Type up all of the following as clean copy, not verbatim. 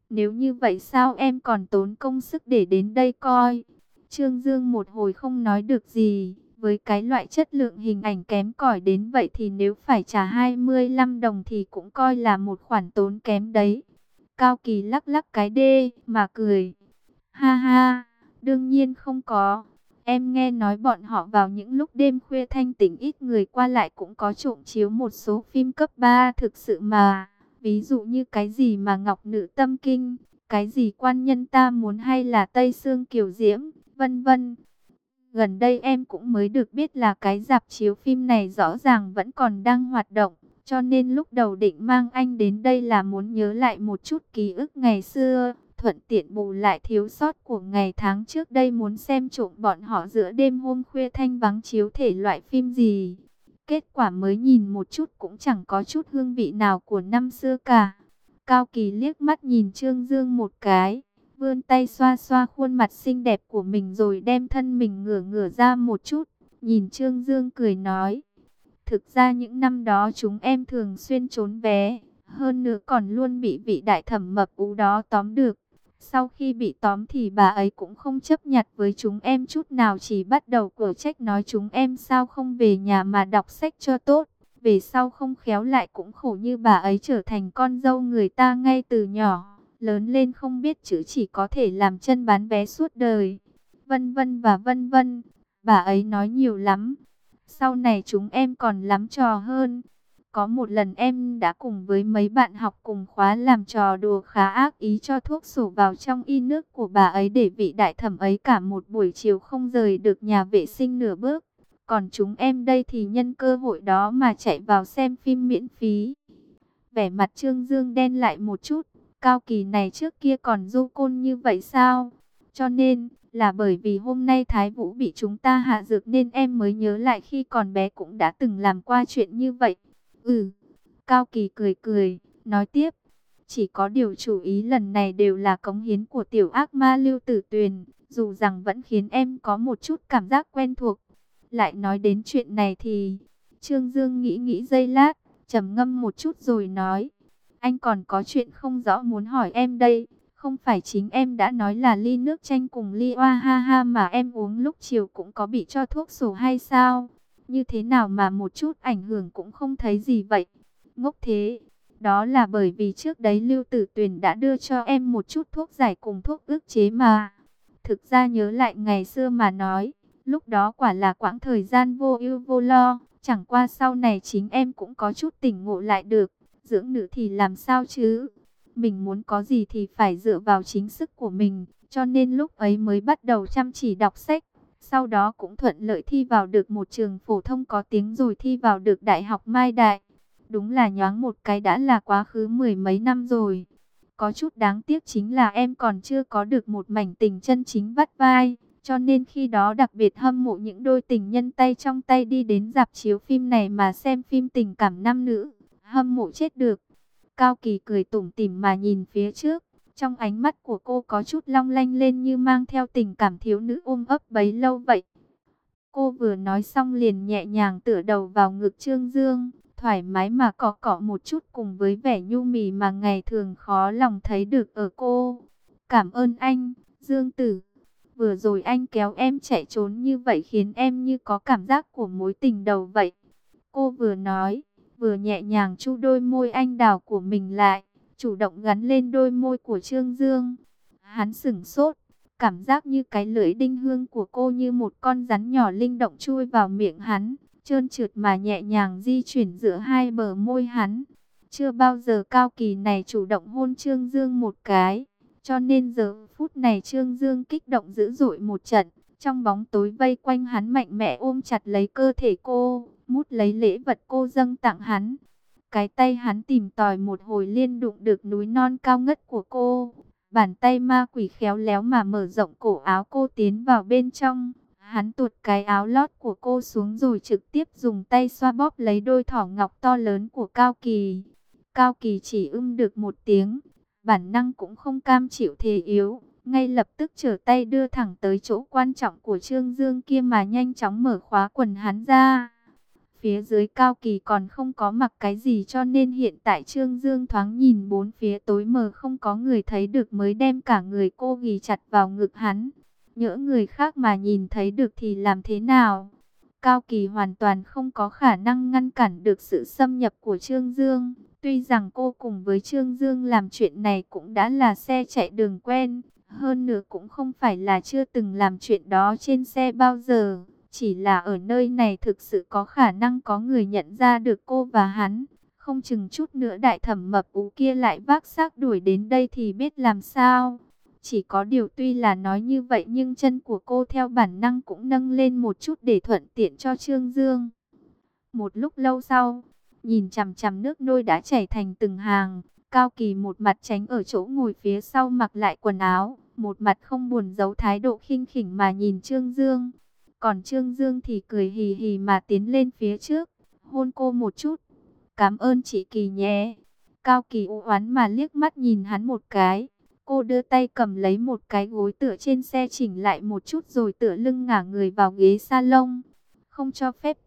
Nếu như vậy sao em còn tốn công sức để đến đây coi? Trương Dương một hồi không nói được gì. Với cái loại chất lượng hình ảnh kém cỏi đến vậy thì nếu phải trả 25 đồng thì cũng coi là một khoản tốn kém đấy. Cao Kỳ lắc lắc cái đê mà cười. Ha ha, đương nhiên không có. Em nghe nói bọn họ vào những lúc đêm khuya thanh tĩnh ít người qua lại cũng có trộm chiếu một số phim cấp 3 thực sự mà. Ví dụ như cái gì mà Ngọc Nữ Tâm Kinh, cái gì Quan Nhân Ta Muốn hay là Tây Sương Kiều Diễm, vân vân. Gần đây em cũng mới được biết là cái rạp chiếu phim này rõ ràng vẫn còn đang hoạt động. Cho nên lúc đầu định mang anh đến đây là muốn nhớ lại một chút ký ức ngày xưa, thuận tiện bù lại thiếu sót của ngày tháng trước đây, muốn xem trộm bọn họ giữa đêm hôm khuya thanh vắng chiếu thể loại phim gì. Kết quả mới nhìn một chút cũng chẳng có chút hương vị nào của năm xưa cả. Cao Kỳ liếc mắt nhìn Trương Dương một cái, vươn tay xoa xoa khuôn mặt xinh đẹp của mình rồi đem thân mình ngửa ngửa ra một chút, nhìn Trương Dương cười nói. Thực ra những năm đó chúng em thường xuyên trốn vé, hơn nữa còn luôn bị vị đại thẩm mập ú đó tóm được. Sau khi bị tóm thì bà ấy cũng không chấp nhặt với chúng em chút nào, chỉ bắt đầu quở trách nói chúng em sao không về nhà mà đọc sách cho tốt. Về sau không khéo lại cũng khổ như bà ấy trở thành con dâu người ta ngay từ nhỏ, lớn lên không biết chữ chỉ có thể làm chân bán vé suốt đời. Vân vân và vân vân, bà ấy nói nhiều lắm. Sau này chúng em còn lắm trò hơn. Có một lần em đã cùng với mấy bạn học cùng khóa làm trò đùa khá ác ý, cho thuốc sổ vào trong y nước của bà ấy để vị đại thẩm ấy cả một buổi chiều không rời được nhà vệ sinh nửa bước. Còn chúng em đây thì nhân cơ hội đó mà chạy vào xem phim miễn phí. Vẻ mặt Trương Dương đen lại một chút. Cao Kỳ này trước kia còn du côn như vậy sao? Cho nên là bởi vì hôm nay Thái Vũ bị chúng ta hạ dược nên em mới nhớ lại khi còn bé cũng đã từng làm qua chuyện như vậy. Ừ. Cao Kỳ cười cười, nói tiếp. Chỉ có điều chủ ý lần này đều là cống hiến của tiểu ác ma Lưu Tử Tuyền, dù rằng vẫn khiến em có một chút cảm giác quen thuộc. Lại nói đến chuyện này thì Trương Dương nghĩ nghĩ giây lát, trầm ngâm một chút rồi nói. Anh còn có chuyện không rõ muốn hỏi em đây. Không phải chính em đã nói là ly nước chanh cùng ly oa ha ha mà em uống lúc chiều cũng có bị cho thuốc sổ hay sao? Như thế nào mà một chút ảnh hưởng cũng không thấy gì vậy? Ngốc thế. Đó là bởi vì trước đấy Lưu Tử Tuyền đã đưa cho em một chút thuốc giải cùng thuốc ức chế mà. Thực ra nhớ lại ngày xưa mà nói, lúc đó quả là quãng thời gian vô ưu vô lo. Chẳng qua sau này chính em cũng có chút tỉnh ngộ lại được. Dưỡng nữ thì làm sao chứ? Mình muốn có gì thì phải dựa vào chính sức của mình. Cho nên lúc ấy mới bắt đầu chăm chỉ đọc sách. Sau đó cũng thuận lợi thi vào được một trường phổ thông có tiếng rồi thi vào được Đại học Mai Đại. Đúng là nhoáng một cái đã là quá khứ mười mấy năm rồi. Có chút đáng tiếc chính là em còn chưa có được một mảnh tình chân chính vắt vai. Cho nên khi đó đặc biệt hâm mộ những đôi tình nhân tay trong tay đi đến rạp chiếu phim này mà xem phim tình cảm nam nữ. Hâm mộ chết được. Cao Kỳ cười tủm tỉm mà nhìn phía trước. Trong ánh mắt của cô có chút long lanh lên như mang theo tình cảm thiếu nữ ôm ấp bấy lâu vậy. Cô vừa nói xong liền nhẹ nhàng tựa đầu vào ngực Trương Dương, thoải mái mà cọ cọ một chút cùng với vẻ nhu mì mà ngày thường khó lòng thấy được ở cô. Cảm ơn anh, Dương Tử. Vừa rồi anh kéo em chạy trốn như vậy khiến em như có cảm giác của mối tình đầu vậy. Cô vừa nói, vừa nhẹ nhàng chu đôi môi anh đào của mình lại, chủ động gắn lên đôi môi của Trương Dương. Hắn sửng sốt, cảm giác như cái lưỡi đinh hương của cô như một con rắn nhỏ linh động chui vào miệng hắn, trơn trượt mà nhẹ nhàng di chuyển giữa hai bờ môi hắn. Chưa bao giờ Cao Kỳ này chủ động hôn Trương Dương một cái, cho nên giờ phút này Trương Dương kích động dữ dội một trận. Trong bóng tối vây quanh hắn mạnh mẽ ôm chặt lấy cơ thể cô, mút lấy lễ vật cô dâng tặng hắn. Cái tay hắn tìm tòi một hồi liên đụng được núi non cao ngất của cô. Bàn tay ma quỷ khéo léo mà mở rộng cổ áo cô tiến vào bên trong. Hắn tuột cái áo lót của cô xuống rồi trực tiếp dùng tay xoa bóp lấy đôi thỏ ngọc to lớn của Cao Kỳ. Cao Kỳ chỉ được một tiếng, bản năng cũng không cam chịu thề yếu. Ngay lập tức trở tay đưa thẳng tới chỗ quan trọng của Trương Dương kia mà nhanh chóng mở khóa quần hắn ra. Phía dưới Cao Kỳ còn không có mặc cái gì cho nên hiện tại Trương Dương thoáng nhìn bốn phía tối mờ không có người thấy được mới đem cả người cô ghì chặt vào ngực hắn. Nhỡ người khác mà nhìn thấy được thì làm thế nào? Cao Kỳ hoàn toàn không có khả năng ngăn cản được sự xâm nhập của Trương Dương. Tuy rằng cô cùng với Trương Dương làm chuyện này cũng đã là xe chạy đường quen. Hơn nữa cũng không phải là chưa từng làm chuyện đó trên xe bao giờ. Chỉ là ở nơi này thực sự có khả năng có người nhận ra được cô và hắn. Không chừng chút nữa đại thẩm mập ú kia lại vác xác đuổi đến đây thì biết làm sao. Chỉ có điều tuy là nói như vậy nhưng chân của cô theo bản năng cũng nâng lên một chút để thuận tiện cho Trương Dương. Một lúc lâu sau, nhìn chằm chằm nước nôi đã chảy thành từng hàng, Cao Kỳ một mặt tránh ở chỗ ngồi phía sau mặc lại quần áo, một mặt không buồn giấu thái độ khinh khỉnh mà nhìn Trương Dương. Còn Trương Dương thì cười hì hì mà tiến lên phía trước, hôn cô một chút. Cảm ơn chị Kỳ nhé. Cao Kỳ u oán mà liếc mắt nhìn hắn một cái. Cô đưa tay cầm lấy một cái gối tựa trên xe chỉnh lại một chút rồi tựa lưng ngả người vào ghế salon. Không cho phép.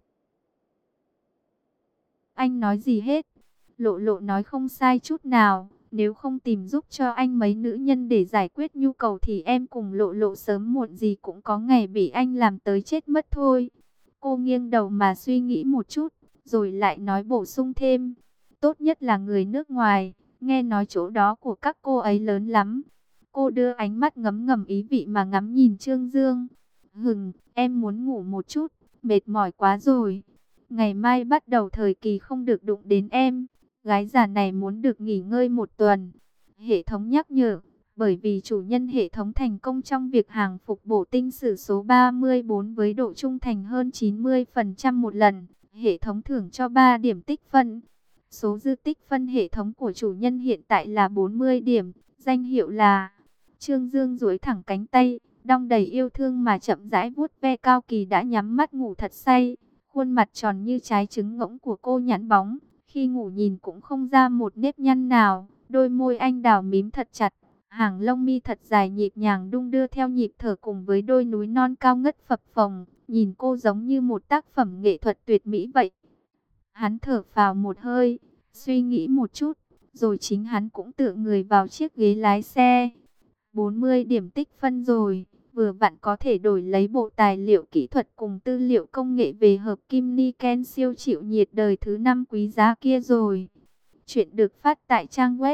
Anh nói gì hết. Lộ Lộ nói không sai chút nào. Nếu không tìm giúp cho anh mấy nữ nhân để giải quyết nhu cầu thì em cùng Lộ Lộ sớm muộn gì cũng có ngày bị anh làm tới chết mất thôi. Cô nghiêng đầu mà suy nghĩ một chút, rồi lại nói bổ sung thêm. Tốt nhất là người nước ngoài, nghe nói chỗ đó của các cô ấy lớn lắm. Cô đưa ánh mắt ngấm ngầm ý vị mà ngắm nhìn Trương Dương. Em muốn ngủ một chút, mệt mỏi quá rồi. Ngày mai bắt đầu thời kỳ không được đụng đến em. Gái già này muốn được nghỉ ngơi một tuần. Hệ thống nhắc nhở, bởi vì chủ nhân hệ thống thành công trong việc hàng phục bổ tinh sử số 34 với độ trung thành hơn 90% một lần. Hệ thống thưởng cho 3 điểm tích phân. Số dư tích phân hệ thống của chủ nhân hiện tại là 40 điểm. Danh hiệu là... Trương Dương duỗi thẳng cánh tay, đong đầy yêu thương mà chậm rãi vuốt ve Cao Kỳ đã nhắm mắt ngủ thật say. Khuôn mặt tròn như trái trứng ngỗng của cô nhẵn bóng, khi ngủ nhìn cũng không ra một nếp nhăn nào. Đôi môi anh đào mím thật chặt, hàng lông mi thật dài nhịp nhàng đung đưa theo nhịp thở cùng với đôi núi non cao ngất phập phồng. Nhìn cô giống như một tác phẩm nghệ thuật tuyệt mỹ vậy. Hắn thở phào một hơi, suy nghĩ một chút, rồi chính hắn cũng tựa người vào chiếc ghế lái xe. 40 điểm tích phân rồi, vừa vặn có thể đổi lấy bộ tài liệu kỹ thuật cùng tư liệu công nghệ về hợp kim Niken siêu chịu nhiệt đời thứ 5 quý giá kia rồi. Chuyện được phát tại trang web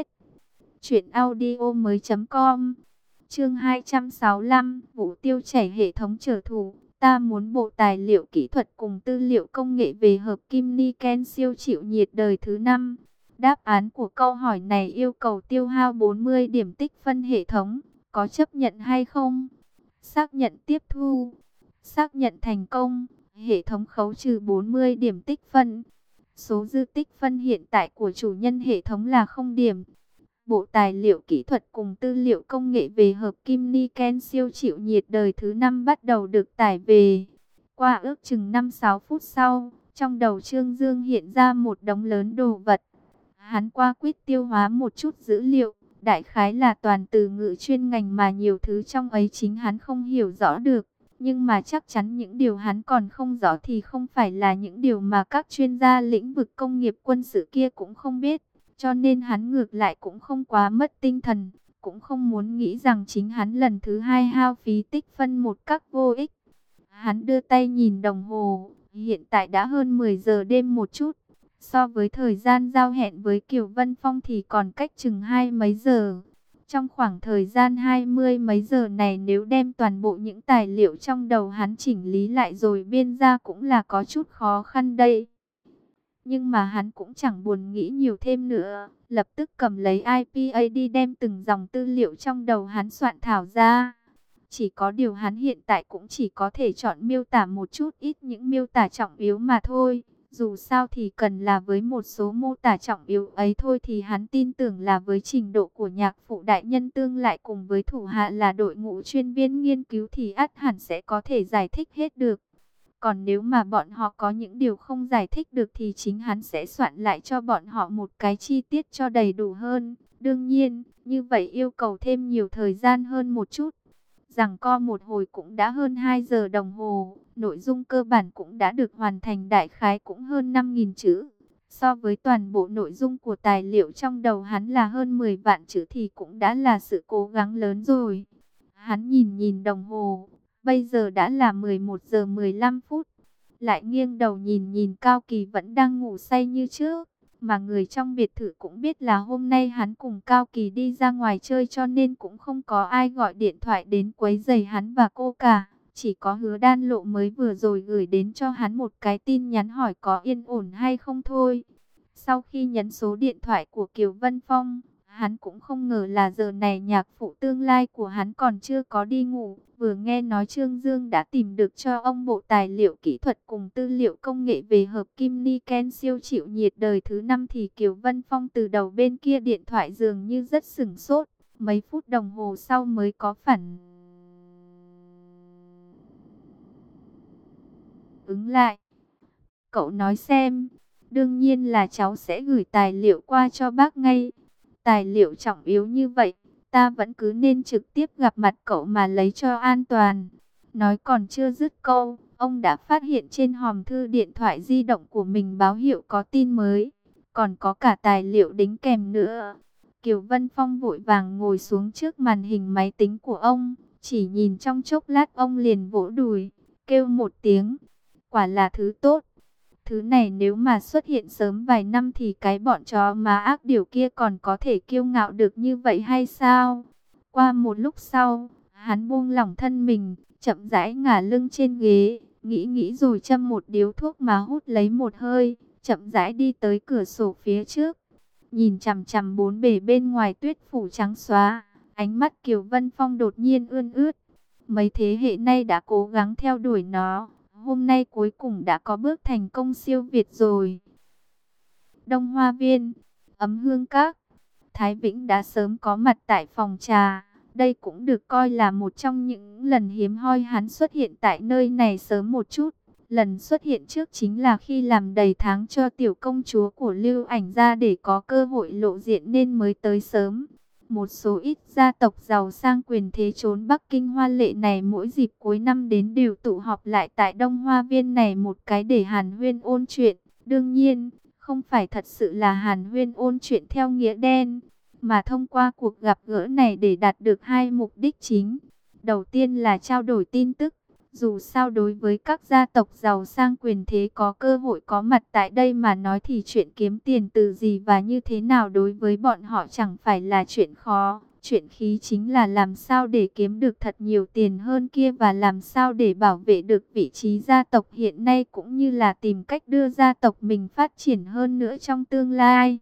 truyệnaudiomoi.com. Chương 265, Vũ Tiêu chảy hệ thống trở thủ. Ta muốn bộ tài liệu kỹ thuật cùng tư liệu công nghệ về hợp kim Niken siêu chịu nhiệt đời thứ 5. Đáp án của câu hỏi này yêu cầu tiêu hao 40 điểm tích phân hệ thống. Có chấp nhận hay không? Xác nhận tiếp thu. Xác nhận thành công. Hệ thống khấu trừ 40 điểm tích phân. Số dư tích phân hiện tại của chủ nhân hệ thống là 0 điểm. Bộ tài liệu kỹ thuật cùng tư liệu công nghệ về hợp kim Niken siêu chịu nhiệt đời thứ 5 bắt đầu được tải về. Qua ước chừng 5-6 phút sau, trong đầu Trương Dương hiện ra một đống lớn đồ vật. Hắn qua quýt tiêu hóa một chút dữ liệu, đại khái là toàn từ ngữ chuyên ngành mà nhiều thứ trong ấy chính hắn không hiểu rõ được. Nhưng mà chắc chắn những điều hắn còn không rõ thì không phải là những điều mà các chuyên gia lĩnh vực công nghiệp quân sự kia cũng không biết. Cho nên hắn ngược lại cũng không quá mất tinh thần, cũng không muốn nghĩ rằng chính hắn lần thứ hai hao phí tích phân một cách vô ích. Hắn đưa tay nhìn đồng hồ, hiện tại đã hơn 10 giờ đêm một chút. So với thời gian giao hẹn với Kiều Vân Phong thì còn cách chừng 20 mấy giờ. Trong khoảng thời gian 20 mấy giờ này nếu đem toàn bộ những tài liệu trong đầu hắn chỉnh lý lại rồi biên ra cũng là có chút khó khăn đây. Nhưng mà hắn cũng chẳng buồn nghĩ nhiều thêm nữa, lập tức cầm lấy iPad đem từng dòng tư liệu trong đầu hắn soạn thảo ra. Chỉ có điều hắn hiện tại cũng chỉ có thể chọn miêu tả một chút ít những miêu tả trọng yếu mà thôi. Dù sao thì cần là với một số mô tả trọng yếu ấy thôi thì hắn tin tưởng là với trình độ của nhạc phụ đại nhân tương lại cùng với thủ hạ là đội ngũ chuyên viên nghiên cứu thì ắt hẳn sẽ có thể giải thích hết được. Còn nếu mà bọn họ có những điều không giải thích được thì chính hắn sẽ soạn lại cho bọn họ một cái chi tiết cho đầy đủ hơn. Đương nhiên, như vậy yêu cầu thêm nhiều thời gian hơn một chút. Giằng co một hồi cũng đã hơn 2 giờ đồng hồ, nội dung cơ bản cũng đã được hoàn thành, đại khái cũng hơn 5.000 chữ. So với toàn bộ nội dung của tài liệu trong đầu hắn là hơn 10 vạn chữ thì cũng đã là sự cố gắng lớn rồi. Hắn nhìn nhìn đồng hồ, bây giờ đã là 11 giờ 15 phút. Lại nghiêng đầu nhìn nhìn Cao Kỳ vẫn đang ngủ say như trước. Mà người trong biệt thự cũng biết là hôm nay hắn cùng Cao Kỳ đi ra ngoài chơi, cho nên cũng không có ai gọi điện thoại đến quấy rầy hắn và cô cả. Chỉ có Hứa Đan Lộ mới vừa rồi gửi đến cho hắn một cái tin nhắn hỏi có yên ổn hay không thôi. Sau khi nhấn số điện thoại của Kiều Vân Phong, hắn cũng không ngờ là giờ này nhạc phụ tương lai của hắn còn chưa có đi ngủ. Vừa nghe nói Trương Dương đã tìm được cho ông bộ tài liệu kỹ thuật cùng tư liệu công nghệ về hợp kim Niken siêu chịu nhiệt đời thứ 5 thì Kiều Vân Phong từ đầu bên kia điện thoại dường như rất sửng sốt. Mấy phút đồng hồ sau mới có phản ứng lại. Cậu nói xem, đương nhiên là cháu sẽ gửi tài liệu qua cho bác ngay. Tài liệu trọng yếu như vậy, ta vẫn cứ nên trực tiếp gặp mặt cậu mà lấy cho an toàn. Nói còn chưa dứt câu, ông đã phát hiện trên hòm thư điện thoại di động của mình báo hiệu có tin mới, còn có cả tài liệu đính kèm nữa. Kiều Vân Phong vội vàng ngồi xuống trước màn hình máy tính của ông, chỉ nhìn trong chốc lát ông liền vỗ đùi, kêu một tiếng, quả là thứ tốt. Thứ này nếu mà xuất hiện sớm vài năm thì cái bọn chó má ác điều kia còn có thể kiêu ngạo được như vậy hay sao? Qua một lúc sau, hắn buông lỏng thân mình, chậm rãi ngả lưng trên ghế, nghĩ nghĩ rồi châm một điếu thuốc mà hút lấy một hơi, chậm rãi đi tới cửa sổ phía trước. Nhìn chằm chằm bốn bề bên ngoài tuyết phủ trắng xóa, ánh mắt Kiều Vân Phong đột nhiên ươn ướt. Mấy thế hệ nay đã cố gắng theo đuổi nó, hôm nay cuối cùng đã có bước thành công siêu việt rồi. Đông Hoa Viên, Ấm Hương Các, Thái Vĩnh đã sớm có mặt tại phòng trà. Đây cũng được coi là một trong những lần hiếm hoi hắn xuất hiện tại nơi này sớm một chút. Lần xuất hiện trước chính là khi làm đầy tháng cho tiểu công chúa của Lưu Ảnh ra để có cơ hội lộ diện nên mới tới sớm. Một số ít gia tộc giàu sang quyền thế trốn Bắc Kinh hoa lệ này mỗi dịp cuối năm đến đều tụ họp lại tại Đông Hoa Viên này một cái để hàn huyên ôn chuyện. Đương nhiên, không phải thật sự là hàn huyên ôn chuyện theo nghĩa đen, mà thông qua cuộc gặp gỡ này để đạt được hai mục đích chính. Đầu tiên là trao đổi tin tức. Dù sao đối với các gia tộc giàu sang quyền thế có cơ hội có mặt tại đây mà nói thì chuyện kiếm tiền từ gì và như thế nào đối với bọn họ chẳng phải là chuyện khó. Chuyện khí chính là làm sao để kiếm được thật nhiều tiền hơn kia và làm sao để bảo vệ được vị trí gia tộc hiện nay cũng như là tìm cách đưa gia tộc mình phát triển hơn nữa trong tương lai.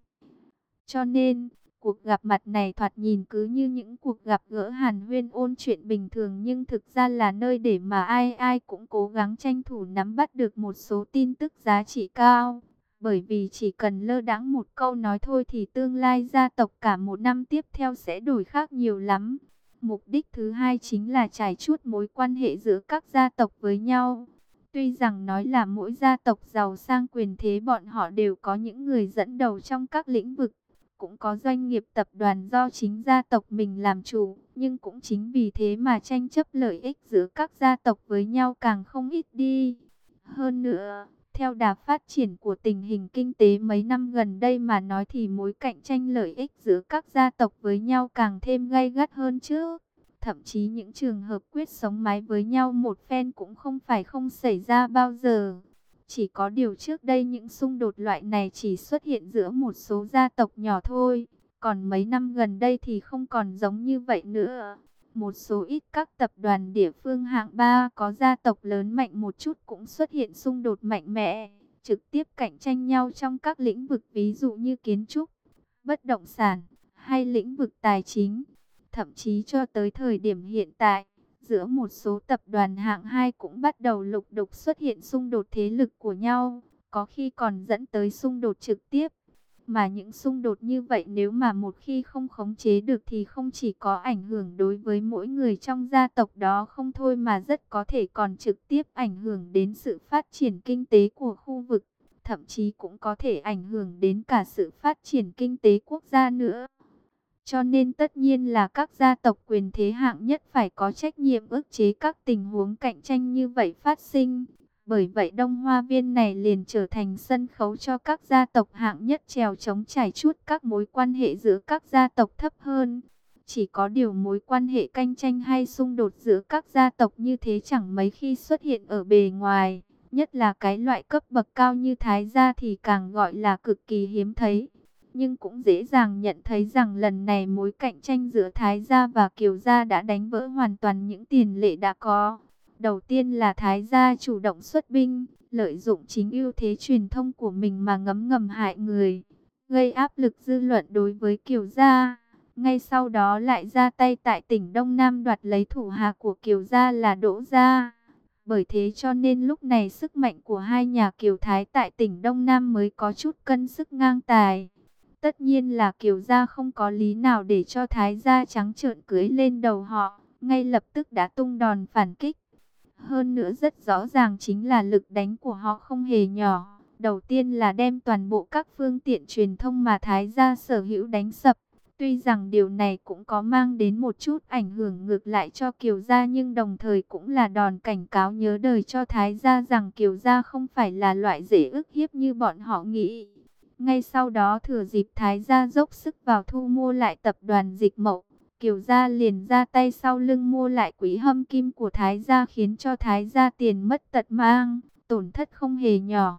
Cho nên, cuộc gặp mặt này thoạt nhìn cứ như những cuộc gặp gỡ hàn huyên ôn chuyện bình thường nhưng thực ra là nơi để mà ai ai cũng cố gắng tranh thủ nắm bắt được một số tin tức giá trị cao. Bởi vì chỉ cần lơ đãng một câu nói thôi thì tương lai gia tộc cả một năm tiếp theo sẽ đổi khác nhiều lắm. Mục đích thứ hai chính là trải chuốt mối quan hệ giữa các gia tộc với nhau. Tuy rằng nói là mỗi gia tộc giàu sang quyền thế bọn họ đều có những người dẫn đầu trong các lĩnh vực, cũng có doanh nghiệp tập đoàn do chính gia tộc mình làm chủ, nhưng cũng chính vì thế mà tranh chấp lợi ích giữa các gia tộc với nhau càng không ít đi. Hơn nữa, theo đà phát triển của tình hình kinh tế mấy năm gần đây mà nói thì mối cạnh tranh lợi ích giữa các gia tộc với nhau càng thêm gay gắt hơn trước. Thậm chí những trường hợp quyết sống mái với nhau một phen cũng không phải không xảy ra bao giờ. Chỉ có điều trước đây những xung đột loại này chỉ xuất hiện giữa một số gia tộc nhỏ thôi. Còn mấy năm gần đây thì không còn giống như vậy nữa. Một số ít các tập đoàn địa phương hạng 3 có gia tộc lớn mạnh một chút cũng xuất hiện xung đột mạnh mẽ, trực tiếp cạnh tranh nhau trong các lĩnh vực ví dụ như kiến trúc, bất động sản hay lĩnh vực tài chính. Thậm chí cho tới thời điểm hiện tại, giữa một số tập đoàn hạng 2 cũng bắt đầu lục đục xuất hiện xung đột thế lực của nhau, có khi còn dẫn tới xung đột trực tiếp. Mà những xung đột như vậy nếu mà một khi không khống chế được thì không chỉ có ảnh hưởng đối với mỗi người trong gia tộc đó không thôi mà rất có thể còn trực tiếp ảnh hưởng đến sự phát triển kinh tế của khu vực, thậm chí cũng có thể ảnh hưởng đến cả sự phát triển kinh tế quốc gia nữa. Cho nên tất nhiên là các gia tộc quyền thế hạng nhất phải có trách nhiệm ức chế các tình huống cạnh tranh như vậy phát sinh. Bởi vậy Đông Hoa Viên này liền trở thành sân khấu cho các gia tộc hạng nhất trèo chống trải chuốt các mối quan hệ giữa các gia tộc thấp hơn. Chỉ có điều mối quan hệ cạnh tranh hay xung đột giữa các gia tộc như thế chẳng mấy khi xuất hiện ở bề ngoài. Nhất là cái loại cấp bậc cao như Thái gia thì càng gọi là cực kỳ hiếm thấy. Nhưng cũng dễ dàng nhận thấy rằng lần này mối cạnh tranh giữa Thái gia và Kiều gia đã đánh vỡ hoàn toàn những tiền lệ đã có. Đầu tiên là Thái gia chủ động xuất binh, lợi dụng chính ưu thế truyền thông của mình mà ngấm ngầm hại người, gây áp lực dư luận đối với Kiều gia. Ngay sau đó lại ra tay tại tỉnh Đông Nam đoạt lấy thủ hạ của Kiều gia là Đỗ gia. Bởi thế cho nên lúc này sức mạnh của hai nhà Kiều Thái tại tỉnh Đông Nam mới có chút cân sức ngang tài. Tất nhiên là Kiều gia không có lý nào để cho Thái gia trắng trợn cưỡi lên đầu họ, ngay lập tức đã tung đòn phản kích. Hơn nữa rất rõ ràng chính là lực đánh của họ không hề nhỏ. Đầu tiên là đem toàn bộ các phương tiện truyền thông mà Thái gia sở hữu đánh sập. Tuy rằng điều này cũng có mang đến một chút ảnh hưởng ngược lại cho Kiều gia, nhưng đồng thời cũng là đòn cảnh cáo nhớ đời cho Thái gia rằng Kiều gia không phải là loại dễ ức hiếp như bọn họ nghĩ. Ngay sau đó thừa dịp Thái gia dốc sức vào thu mua lại tập đoàn Dịch Mậu, Kiều gia liền ra tay sau lưng mua lại quỹ hâm kim của Thái gia, khiến cho Thái gia tiền mất tật mang, tổn thất không hề nhỏ.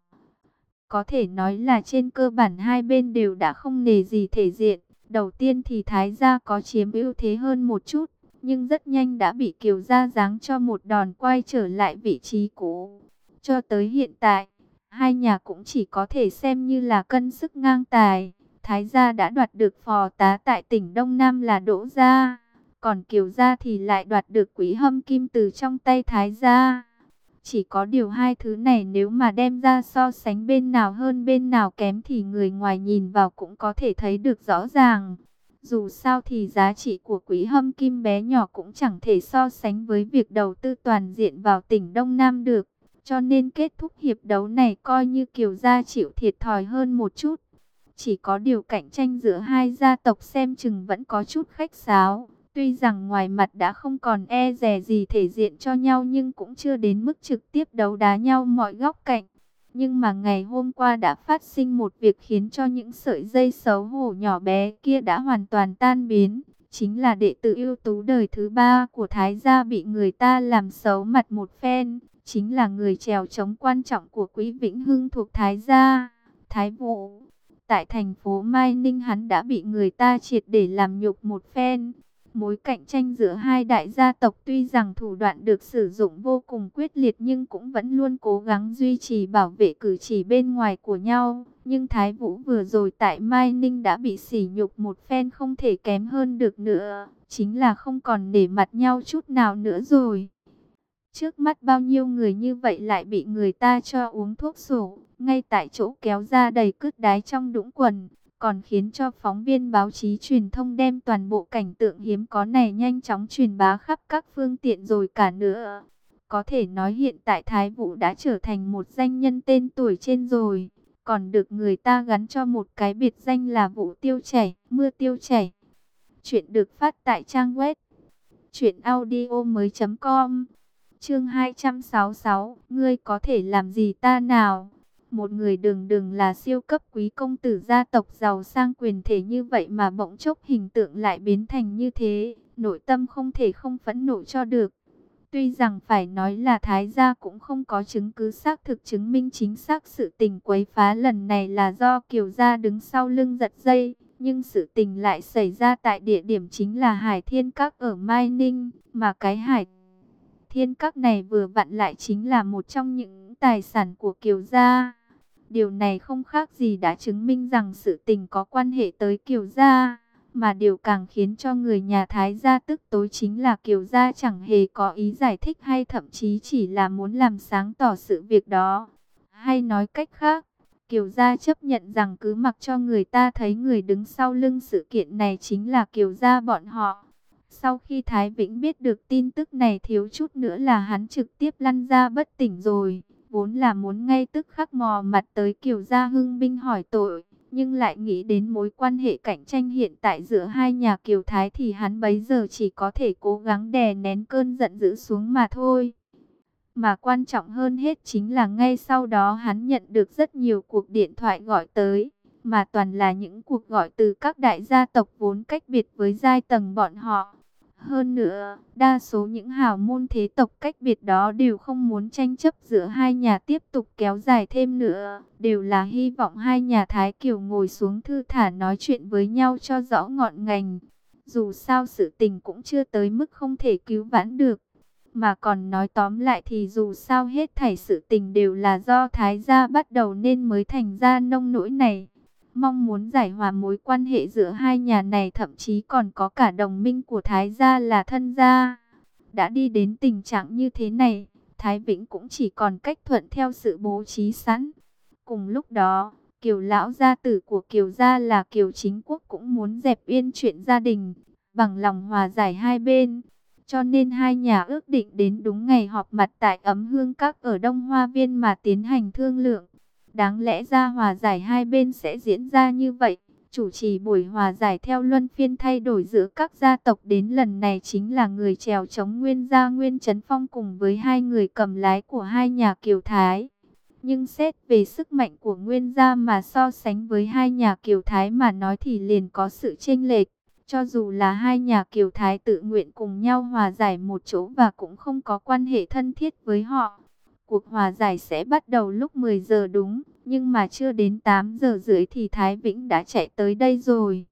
Có thể nói là trên cơ bản hai bên đều đã không nề gì thể diện. Đầu tiên thì Thái gia có chiếm ưu thế hơn một chút, nhưng rất nhanh đã bị Kiều gia giáng cho một đòn quay trở lại vị trí cũ. Cho tới hiện tại, hai nhà cũng chỉ có thể xem như là cân sức ngang tài. Thái gia đã đoạt được phò tá tại tỉnh Đông Nam là Đỗ gia, còn Kiều gia thì lại đoạt được quỹ hâm kim từ trong tay Thái gia. Chỉ có điều hai thứ này nếu mà đem ra so sánh bên nào hơn bên nào kém thì người ngoài nhìn vào cũng có thể thấy được rõ ràng. Dù sao thì giá trị của quỹ hâm kim bé nhỏ cũng chẳng thể so sánh với việc đầu tư toàn diện vào tỉnh Đông Nam được. Cho nên kết thúc hiệp đấu này coi như Kiều gia chịu thiệt thòi hơn một chút. Chỉ có điều cạnh tranh giữa hai gia tộc xem chừng vẫn có chút khách sáo. Tuy rằng ngoài mặt đã không còn e dè gì thể diện cho nhau, nhưng cũng chưa đến mức trực tiếp đấu đá nhau mọi góc cạnh. Nhưng mà ngày hôm qua đã phát sinh một việc khiến cho những sợi dây xấu hổ nhỏ bé kia đã hoàn toàn tan biến. Chính là đệ tử ưu tú đời thứ ba của Thái gia bị người ta làm xấu mặt một phen. Chính là người chèo chống quan trọng của Quý Vĩnh Hưng thuộc Thái gia, Thái Vũ. Tại thành phố Mai Ninh hắn đã bị người ta triệt để làm nhục một phen. Mối cạnh tranh giữa hai đại gia tộc tuy rằng thủ đoạn được sử dụng vô cùng quyết liệt nhưng cũng vẫn luôn cố gắng duy trì bảo vệ cử chỉ bên ngoài của nhau. Nhưng Thái Vũ vừa rồi tại Mai Ninh đã bị sỉ nhục một phen không thể kém hơn được nữa. Chính là không còn nể mặt nhau chút nào nữa rồi. Trước mắt bao nhiêu người như vậy lại bị người ta cho uống thuốc sổ, ngay tại chỗ kéo ra đầy cứt đái trong đũng quần. Còn khiến cho phóng viên báo chí truyền thông đem toàn bộ cảnh tượng hiếm có này nhanh chóng truyền bá khắp các phương tiện rồi cả nữa. Có thể nói hiện tại Thái Vũ đã trở thành một danh nhân tên tuổi trên rồi. Còn được người ta gắn cho một cái biệt danh là Vũ tiêu chảy, mưa tiêu chảy. Chuyện được phát tại trang web truyệnaudiomoi.com. Chương 266, ngươi có thể làm gì ta nào? Một người đường đường là siêu cấp quý công tử gia tộc giàu sang quyền thế như vậy mà bỗng chốc hình tượng lại biến thành như thế, nội tâm không thể không phẫn nộ cho được. Tuy rằng phải nói là Thái gia cũng không có chứng cứ xác thực chứng minh chính xác sự tình quấy phá lần này là do Kiều gia đứng sau lưng giật dây, nhưng sự tình lại xảy ra tại địa điểm chính là Hải Thiên Các ở Mai Ninh, mà cái Hải Thiên Các này vừa vặn lại chính là một trong những tài sản của Kiều gia. Điều này không khác gì đã chứng minh rằng sự tình có quan hệ tới Kiều gia, mà điều càng khiến cho người nhà Thái gia tức tối chính là Kiều gia chẳng hề có ý giải thích hay thậm chí chỉ là muốn làm sáng tỏ sự việc đó. Hay nói cách khác, Kiều gia chấp nhận rằng cứ mặc cho người ta thấy người đứng sau lưng sự kiện này chính là Kiều gia bọn họ. Sau khi Thái Vĩnh biết được tin tức này thiếu chút nữa là hắn trực tiếp lăn ra bất tỉnh rồi. Vốn là muốn ngay tức khắc mò mặt tới Kiều gia hưng binh hỏi tội. nhưng lại nghĩ đến mối quan hệ cạnh tranh hiện tại giữa hai nhà Kiều Thái thì hắn bấy giờ chỉ có thể cố gắng đè nén cơn giận dữ xuống mà thôi. Mà quan trọng hơn hết chính là ngay sau đó hắn nhận được rất nhiều cuộc điện thoại gọi tới, mà toàn là những cuộc gọi từ các đại gia tộc vốn cách biệt với giai tầng bọn họ. Hơn nữa, đa số những hào môn thế tộc cách biệt đó đều không muốn tranh chấp giữa hai nhà tiếp tục kéo dài thêm nữa, đều là hy vọng hai nhà Thái Kiều ngồi xuống thư thả nói chuyện với nhau cho rõ ngọn ngành. Dù sao sự tình cũng chưa tới mức không thể cứu vãn được. Mà còn nói tóm lại thì dù sao hết thảy sự tình đều là do Thái gia bắt đầu nên mới thành ra nông nỗi này. Mong muốn giải hòa mối quan hệ giữa hai nhà này, thậm chí còn có cả đồng minh của Thái gia là thân gia. Đã đi đến tình trạng như thế này, Thái Vĩnh cũng chỉ còn cách thuận theo sự bố trí sẵn. Cùng lúc đó, Kiều lão gia tử của Kiều gia là Kiều Chính Quốc cũng muốn dẹp yên chuyện gia đình, bằng lòng hòa giải hai bên. Cho nên hai nhà ước định đến đúng ngày họp mặt tại Ấm Hương Các ở Đông Hoa Viên mà tiến hành thương lượng. Đáng lẽ ra hòa giải hai bên sẽ diễn ra như vậy. Chủ trì buổi hòa giải theo luân phiên thay đổi giữa các gia tộc đến lần này chính là người chèo chống Nguyên gia Nguyên Chấn Phong cùng với hai người cầm lái của hai nhà Kiều Thái. Nhưng xét về sức mạnh của Nguyên gia mà so sánh với hai nhà Kiều Thái mà nói thì liền có sự chênh lệch. Cho dù là hai nhà Kiều Thái tự nguyện cùng nhau hòa giải một chỗ và cũng không có quan hệ thân thiết với họ. Cuộc hòa giải sẽ bắt đầu lúc 10 giờ đúng, nhưng mà chưa đến 8 giờ rưỡi thì Thái Vĩnh đã chạy tới đây rồi.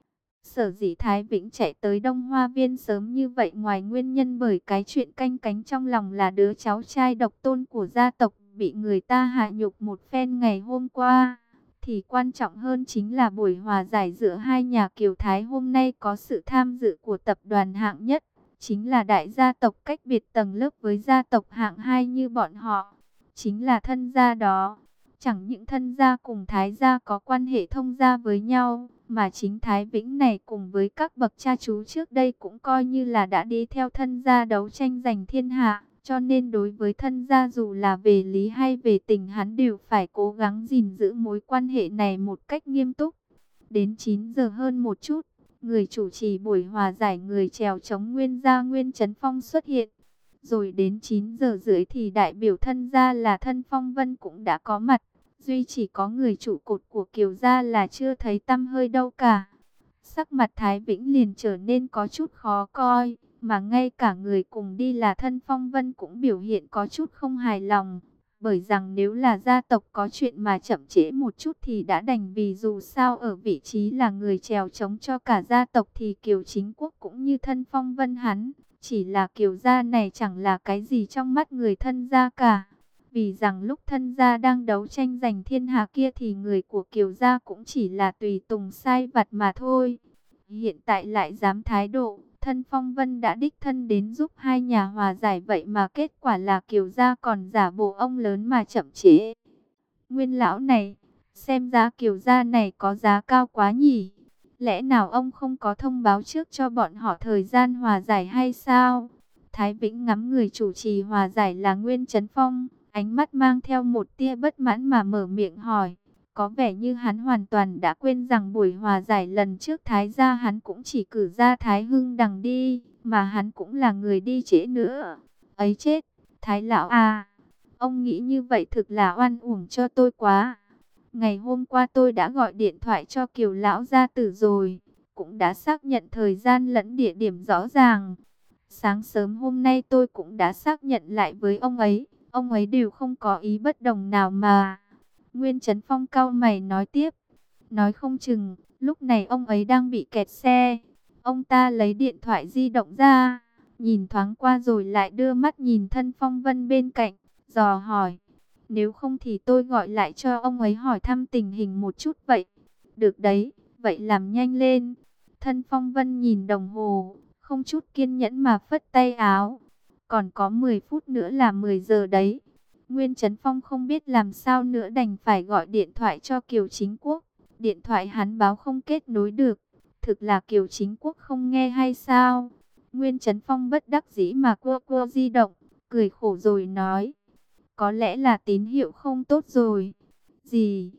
Sở dĩ Thái Vĩnh chạy tới Đông Hoa Viên sớm như vậy ngoài nguyên nhân bởi cái chuyện canh cánh trong lòng là đứa cháu trai độc tôn của gia tộc bị người ta hạ nhục một phen ngày hôm qua. Thì quan trọng hơn chính là buổi hòa giải giữa hai nhà Kiều Thái hôm nay có sự tham dự của tập đoàn hạng nhất. Chính là đại gia tộc cách biệt tầng lớp với gia tộc hạng hai như bọn họ. Chính là thân gia đó. Chẳng những thân gia cùng Thái gia có quan hệ thông gia với nhau, mà chính Thái Vĩnh này cùng với các bậc cha chú trước đây cũng coi như là đã đi theo thân gia đấu tranh giành thiên hạ. Cho nên đối với thân gia dù là về lý hay về tình hắn đều phải cố gắng gìn giữ mối quan hệ này một cách nghiêm túc. Đến 9 giờ hơn một chút, người chủ trì buổi hòa giải người chèo chống Nguyên gia Nguyên Chấn Phong xuất hiện. Rồi đến 9 giờ rưỡi thì đại biểu thân gia là Thân Phong Vân cũng đã có mặt. Duy chỉ có người trụ cột của Kiều gia là chưa thấy tăm hơi đâu cả. Sắc mặt Thái Vĩnh liền trở nên có chút khó coi, mà ngay cả người cùng đi là Thân Phong Vân cũng biểu hiện có chút không hài lòng. Bởi rằng nếu là gia tộc có chuyện mà chậm trễ một chút thì đã đành, vì dù sao ở vị trí là người chèo chống cho cả gia tộc thì Kiều Chính Quốc cũng như Thân Phong Vân hắn. Chỉ là Kiều gia này chẳng là cái gì trong mắt người thân gia cả. Vì rằng lúc thân gia đang đấu tranh giành thiên hạ kia thì người của Kiều gia cũng chỉ là tùy tùng sai vặt mà thôi. Hiện tại lại dám thái độ, Thân Phong Vân đã đích thân đến giúp hai nhà hòa giải, vậy mà kết quả là Kiều gia còn giả bộ ông lớn mà chậm trễ. Nguyên lão này, xem giá Kiều gia này có giá cao quá nhỉ? Lẽ nào ông không có thông báo trước cho bọn họ thời gian hòa giải hay sao? Thái Vĩnh ngắm người chủ trì hòa giải là Nguyên Chấn Phong, ánh mắt mang theo một tia bất mãn mà mở miệng hỏi. Có vẻ như hắn hoàn toàn đã quên rằng buổi hòa giải lần trước Thái gia hắn cũng chỉ cử ra Thái Hưng Đằng đi, mà hắn cũng là người đi trễ nữa. Ấy chết, Thái lão à, ông nghĩ như vậy thực là oan uổng cho tôi quá. Ngày hôm qua tôi đã gọi điện thoại cho Kiều lão gia tử rồi, cũng đã xác nhận thời gian lẫn địa điểm rõ ràng. Sáng sớm hôm nay tôi cũng đã xác nhận lại với ông ấy đều không có ý bất đồng nào mà. Nguyên Chấn Phong cau mày nói tiếp, nói không chừng lúc này ông ấy đang bị kẹt xe. Ông ta lấy điện thoại di động ra, nhìn thoáng qua rồi lại đưa mắt nhìn Thân Phong Vân bên cạnh, dò hỏi. Nếu không thì tôi gọi lại cho ông ấy hỏi thăm tình hình một chút vậy. Được đấy, vậy làm nhanh lên. Thân Phong Vân nhìn đồng hồ, không chút kiên nhẫn mà phất tay áo. Còn có 10 phút nữa là 10 giờ đấy. Nguyên Chấn Phong không biết làm sao nữa đành phải gọi điện thoại cho Kiều Chính Quốc. Điện thoại hắn báo không kết nối được. Thực là Kiều Chính Quốc không nghe hay sao? Nguyên Chấn Phong bất đắc dĩ mà cua di động, cười khổ rồi nói. Có lẽ là tín hiệu không tốt rồi. Gì?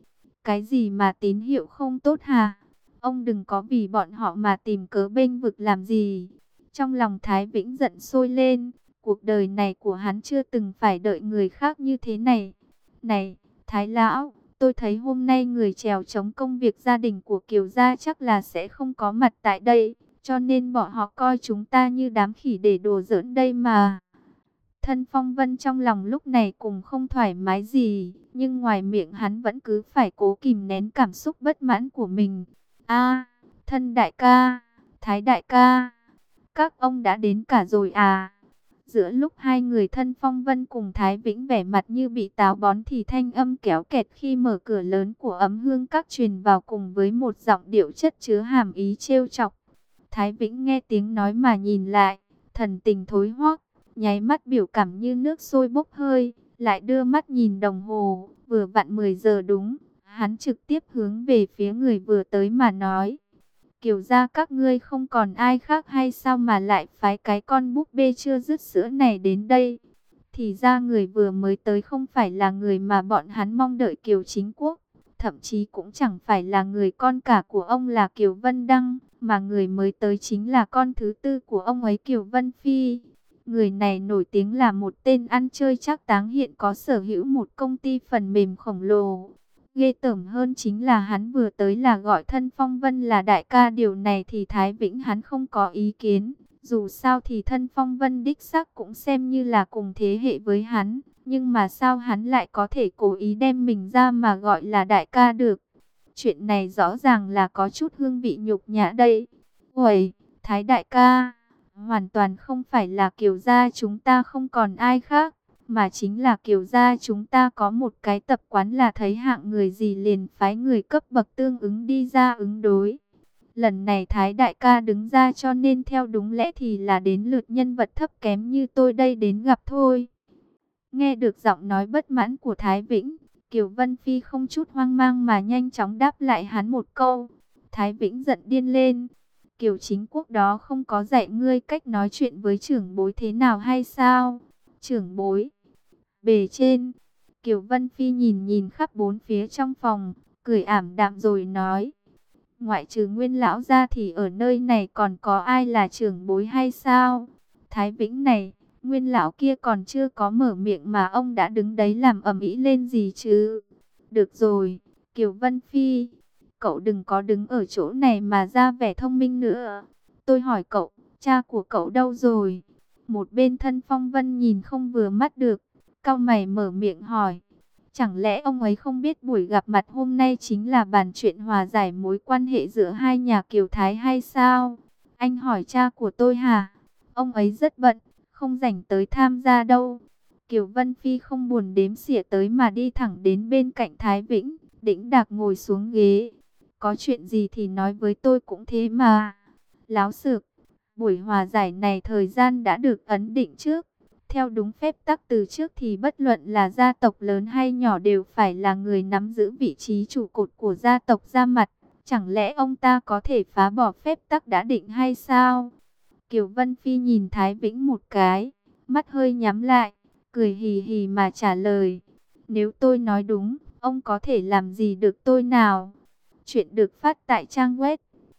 Cái gì mà tín hiệu không tốt hả? Ông đừng có vì bọn họ mà tìm cớ bênh vực làm gì. Trong lòng Thái Vĩnh giận sôi lên. Cuộc đời này của hắn chưa từng phải đợi người khác như thế này. Này, Thái Lão, tôi thấy hôm nay người chèo chống công việc gia đình của Kiều gia chắc là sẽ không có mặt tại đây. Cho nên bọn họ coi chúng ta như đám khỉ để đùa giỡn đây mà. Thân Phong Vân trong lòng lúc này cũng không thoải mái gì, nhưng ngoài miệng hắn vẫn cứ phải cố kìm nén cảm xúc bất mãn của mình. A, Thân đại ca, Thái đại ca, các ông đã đến cả rồi à? Giữa lúc hai người Thân Phong Vân cùng Thái Vĩnh vẻ mặt như bị táo bón thì thanh âm kéo kẹt khi mở cửa lớn của Ấm Hương Các truyền vào cùng với một giọng điệu chất chứa hàm ý trêu chọc. Thái Vĩnh nghe tiếng nói mà nhìn lại, thần tình thối hoắc, nháy mắt biểu cảm như nước sôi bốc hơi, lại đưa mắt nhìn đồng hồ, vừa vặn 10 giờ đúng. Hắn trực tiếp hướng về phía người vừa tới mà nói: Kiều gia các ngươi không còn ai khác hay sao mà lại phái cái con búp bê chưa dứt sữa này đến đây? Thì ra người vừa mới tới không phải là người mà bọn hắn mong đợi Kiều Chính Quốc, thậm chí cũng chẳng phải là người con cả của ông là Kiều Vân Đăng, mà người mới tới chính là con thứ tư của ông ấy Kiều Vân Phi. Người này nổi tiếng là một tên ăn chơi trác táng, hiện có sở hữu một công ty phần mềm khổng lồ. Ghê tởm hơn chính là hắn vừa tới là gọi Thân Phong Vân là đại ca, điều này thì Thái Vĩnh hắn không có ý kiến. Dù sao thì Thân Phong Vân đích xác cũng xem như là cùng thế hệ với hắn, nhưng mà sao hắn lại có thể cố ý đem mình ra mà gọi là đại ca được? Chuyện này rõ ràng là có chút hương vị nhục nhã đây. Uầy, Thái đại ca, hoàn toàn không phải là Kiều gia chúng ta không còn ai khác, mà chính là Kiều gia chúng ta có một cái tập quán là thấy hạng người gì liền phái người cấp bậc tương ứng đi ra ứng đối. Lần này Thái đại ca đứng ra cho nên theo đúng lẽ thì là đến lượt nhân vật thấp kém như tôi đây đến gặp thôi. Nghe được giọng nói bất mãn của Thái Vĩnh, Kiều Vân Phi không chút hoang mang mà nhanh chóng đáp lại hắn một câu. Thái Vĩnh giận điên lên. Kiều Chính Quốc đó không có dạy ngươi cách nói chuyện với trưởng bối thế nào hay sao? Trưởng bối? Bề trên. Kiều Vân Phi nhìn nhìn khắp bốn phía trong phòng, cười ảm đạm rồi nói: ngoại trừ Nguyên lão ra thì ở nơi này còn có ai là trưởng bối hay sao? Thái Vĩnh này, Nguyên lão kia còn chưa có mở miệng mà ông đã đứng đấy làm ầm ĩ lên gì chứ? Được rồi, Kiều Vân Phi, cậu đừng có đứng ở chỗ này mà ra vẻ thông minh nữa. Tôi hỏi cậu, cha của cậu đâu rồi? Một bên Thân Phong Vân nhìn không vừa mắt được, cau mày mở miệng hỏi. Chẳng lẽ ông ấy không biết buổi gặp mặt hôm nay chính là bàn chuyện hòa giải mối quan hệ giữa hai nhà Kiều Thái hay sao? Anh hỏi cha của tôi hả? Ông ấy rất bận, không rảnh tới tham gia đâu. Kiều Vân Phi không buồn đếm xỉa tới mà đi thẳng đến bên cạnh Thái Vĩnh, đĩnh đạc ngồi xuống ghế. Có chuyện gì thì nói với tôi cũng thế mà. Láo xược, buổi hòa giải này thời gian đã được ấn định trước. Theo đúng phép tắc từ trước thì bất luận là gia tộc lớn hay nhỏ đều phải là người nắm giữ vị trí trụ cột của gia tộc ra mặt. Chẳng lẽ ông ta có thể phá bỏ phép tắc đã định hay sao? Kiều Vân Phi nhìn Thái Vĩnh một cái, mắt hơi nhắm lại, cười hì hì mà trả lời. Nếu tôi nói đúng, ông có thể làm gì được tôi nào? Chuyện được phát tại trang web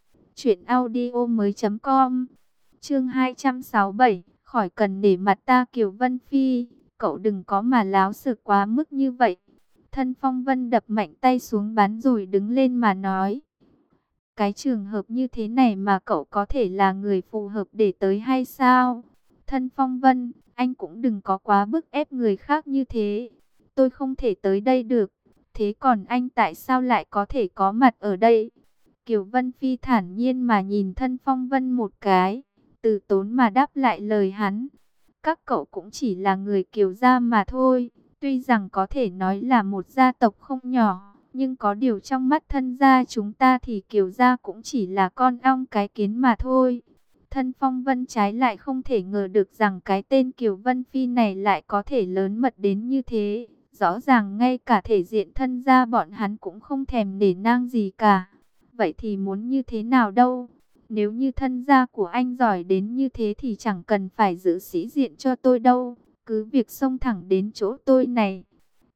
truyệnaudiomoi.com. Chương 267, khỏi cần nể mặt ta Kiều Vân Phi, cậu đừng có mà láo xược quá mức như vậy. Thân Phong Vân đập mạnh tay xuống bàn rồi đứng lên mà nói. Cái trường hợp như thế này mà cậu có thể là người phù hợp để tới hay sao? Thân Phong Vân, anh cũng đừng có quá bức ép người khác như thế. Tôi không thể tới đây được. Thế còn anh tại sao lại có thể có mặt ở đây? Kiều Vân Phi thản nhiên mà nhìn Thân Phong Vân một cái, từ tốn mà đáp lại lời hắn. Các cậu cũng chỉ là người Kiều gia mà thôi. Tuy rằng có thể nói là một gia tộc không nhỏ, nhưng có điều trong mắt thân gia chúng ta thì Kiều gia cũng chỉ là con ong cái kiến mà thôi. Thân Phong Vân trái lại không thể ngờ được rằng cái tên Kiều Vân Phi này lại có thể lớn mật đến như thế. Rõ ràng ngay cả thể diện thân gia bọn hắn cũng không thèm nể nang gì cả. Vậy thì muốn như thế nào đâu? Nếu như thân gia của anh giỏi đến như thế thì chẳng cần phải giữ sĩ diện cho tôi đâu. Cứ việc xông thẳng đến chỗ tôi này.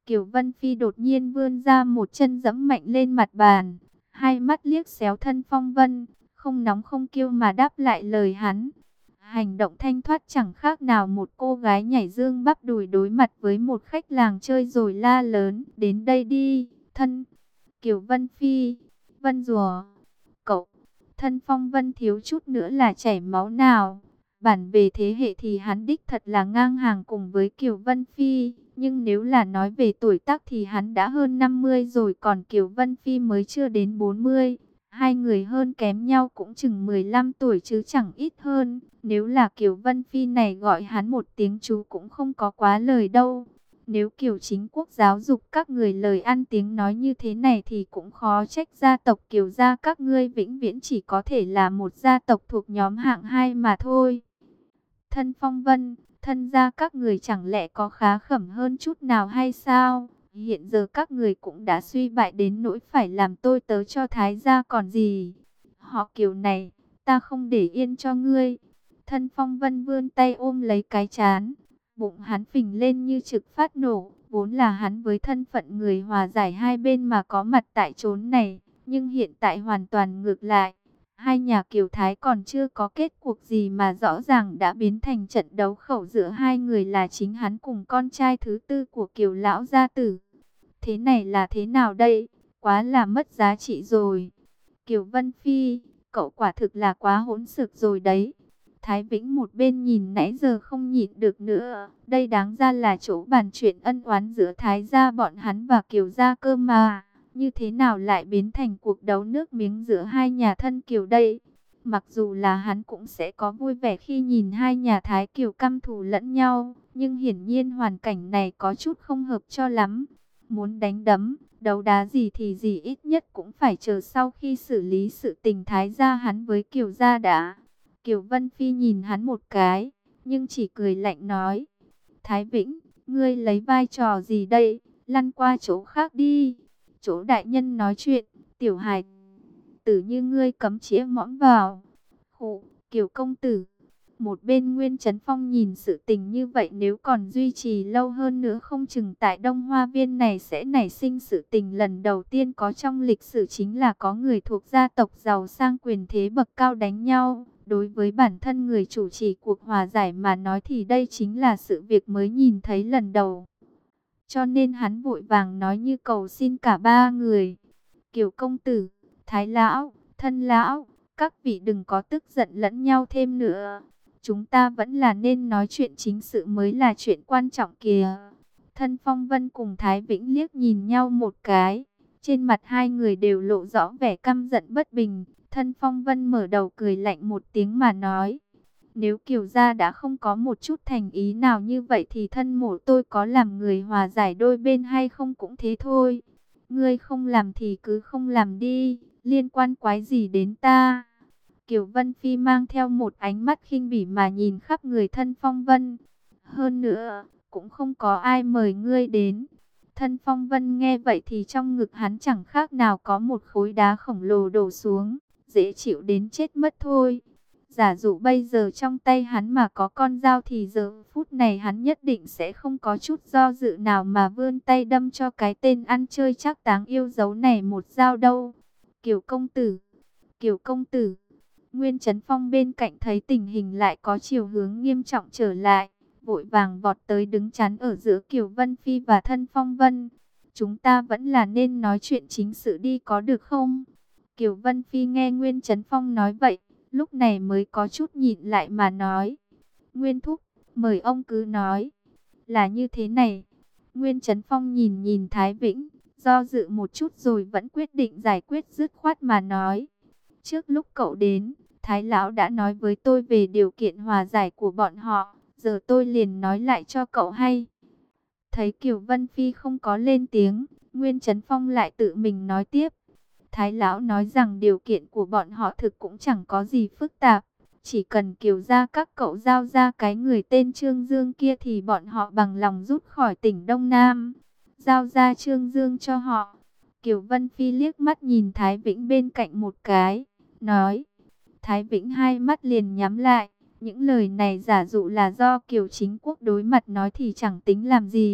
Kiều Vân Phi đột nhiên vươn ra một chân giẫm mạnh lên mặt bàn, hai mắt liếc xéo Thân Phong Vân, không nóng không kiêu mà đáp lại lời hắn. Hành động thanh thoát chẳng khác nào một cô gái nhảy dương bắp đùi đối mặt với một khách làng chơi rồi la lớn, đến đây đi, thân. Kiều Vân Phi, Vân rùa, cậu. Thân Phong Vân thiếu chút nữa là chảy máu nào. Bản về thế hệ thì hắn đích thật là ngang hàng cùng với Kiều Vân Phi. Nhưng nếu là nói về tuổi tác thì hắn đã hơn 50 rồi, còn Kiều Vân Phi mới chưa đến 40. Hai người hơn kém nhau cũng chừng 15 tuổi chứ chẳng ít hơn. Nếu là Kiều Vân Phi này gọi hắn một tiếng chú cũng không có quá lời đâu. Nếu Kiều Chính Quốc giáo dục các người lời ăn tiếng nói như thế này thì cũng khó trách gia tộc Kiều gia các ngươi vĩnh viễn chỉ có thể là một gia tộc thuộc nhóm hạng 2 mà thôi. Thân Phong Vân, thân gia các người chẳng lẽ có khá khẩm hơn chút nào hay sao? Hiện giờ các người cũng đã suy bại đến nỗi phải làm tôi tớ cho Thái gia còn gì. Họ Kiều này, ta không để yên cho ngươi. Thân Phong Vân vươn tay ôm lấy cái trán, bụng hắn phình lên như trực phát nổ. Vốn là hắn với thân phận người hòa giải hai bên mà có mặt tại chốn này, nhưng hiện tại hoàn toàn ngược lại. Hai nhà Kiều Thái còn chưa có kết cuộc gì mà rõ ràng đã biến thành trận đấu khẩu giữa hai người là chính hắn cùng con trai thứ tư của Kiều lão gia tử. Thế này là thế nào đây? Quá là mất giá trị rồi. Kiều Vân Phi, cậu quả thực là quá hỗn xược rồi đấy. Thái Vĩnh một bên nhìn nãy giờ không nhịn được nữa. Đây đáng ra là chỗ bàn chuyện ân oán giữa Thái gia bọn hắn và Kiều gia cơ mà. Như thế nào lại biến thành cuộc đấu nước miếng giữa hai nhà thân Kiều đây? Mặc dù là hắn cũng sẽ có vui vẻ khi nhìn hai nhà Thái Kiều căm thù lẫn nhau, nhưng hiển nhiên hoàn cảnh này có chút không hợp cho lắm. Muốn đánh đấm, đấu đá gì thì gì ít nhất cũng phải chờ sau khi xử lý sự tình Thái gia hắn với Kiều gia đã. Kiều Vân Phi nhìn hắn một cái, nhưng chỉ cười lạnh nói: Thái Vĩnh, ngươi lấy vai trò gì đây? Lăn qua chỗ khác đi. Chỗ đại nhân nói chuyện, tiểu hài tử như ngươi cấm chĩa mõm vào. Khụ, Kiều công tử. Một bên Nguyên Chấn Phong nhìn sự tình như vậy nếu còn duy trì lâu hơn nữa không chừng tại Đông Hoa Viên này sẽ nảy sinh sự tình lần đầu tiên có trong lịch sử, chính là có người thuộc gia tộc giàu sang quyền thế bậc cao đánh nhau. Đối với bản thân người chủ trì cuộc hòa giải mà nói thì đây chính là sự việc mới nhìn thấy lần đầu. Cho nên hắn vội vàng nói như cầu xin cả ba người. Kiều công tử, Thái lão, Thân lão, các vị đừng có tức giận lẫn nhau thêm nữa. Chúng ta vẫn là nên nói chuyện chính sự mới là chuyện quan trọng kìa. Thân Phong Vân cùng Thái Vĩnh liếc nhìn nhau một cái. Trên mặt hai người đều lộ rõ vẻ căm giận bất bình. Thân Phong Vân mở đầu cười lạnh một tiếng mà nói: nếu Kiều gia đã không có một chút thành ý nào như vậy thì thân mổ tôi có làm người hòa giải đôi bên hay không cũng thế thôi. Ngươi không làm thì cứ không làm đi, liên quan quái gì đến ta? Kiều Vân Phi mang theo một ánh mắt khinh bỉ mà nhìn khắp người Thân Phong Vân. Hơn nữa, cũng không có ai mời ngươi đến. Thân Phong Vân nghe vậy thì trong ngực hắn chẳng khác nào có một khối đá khổng lồ đổ xuống, dễ chịu đến chết mất thôi. Giả dụ bây giờ trong tay hắn mà có con dao thì giờ phút này hắn nhất định sẽ không có chút do dự nào mà vươn tay đâm cho cái tên ăn chơi chắc táng yêu dấu này một dao đâu. Kiều công tử, Kiều công tử. Nguyên Chấn Phong bên cạnh thấy tình hình lại có chiều hướng nghiêm trọng trở lại, vội vàng vọt tới đứng chắn ở giữa Kiều Vân Phi và Thân Phong Vân. Chúng ta vẫn là nên nói chuyện chính sự đi có được không? Kiều Vân Phi nghe Nguyên Chấn Phong nói vậy, lúc này mới có chút nhịn lại mà nói: Nguyên thúc, mời ông cứ nói. Là như thế này. Nguyên Chấn Phong nhìn nhìn Thái Vĩnh, do dự một chút rồi vẫn quyết định giải quyết dứt khoát mà nói: trước lúc cậu đến, Thái lão đã nói với tôi về điều kiện hòa giải của bọn họ, giờ tôi liền nói lại cho cậu hay. Thấy Kiều Vân Phi không có lên tiếng, Nguyên Chấn Phong lại tự mình nói tiếp: Thái lão nói rằng điều kiện của bọn họ thực cũng chẳng có gì phức tạp, chỉ cần Kiều gia các cậu giao ra cái người tên Trương Dương kia thì bọn họ bằng lòng rút khỏi tỉnh Đông Nam. Giao ra Trương Dương cho họ. Kiều Vân Phi liếc mắt nhìn Thái Vĩnh bên cạnh một cái, nói. Thái Vĩnh hai mắt liền nhắm lại. Những lời này giả dụ là do Kiều Chính Quốc đối mặt nói thì chẳng tính làm gì.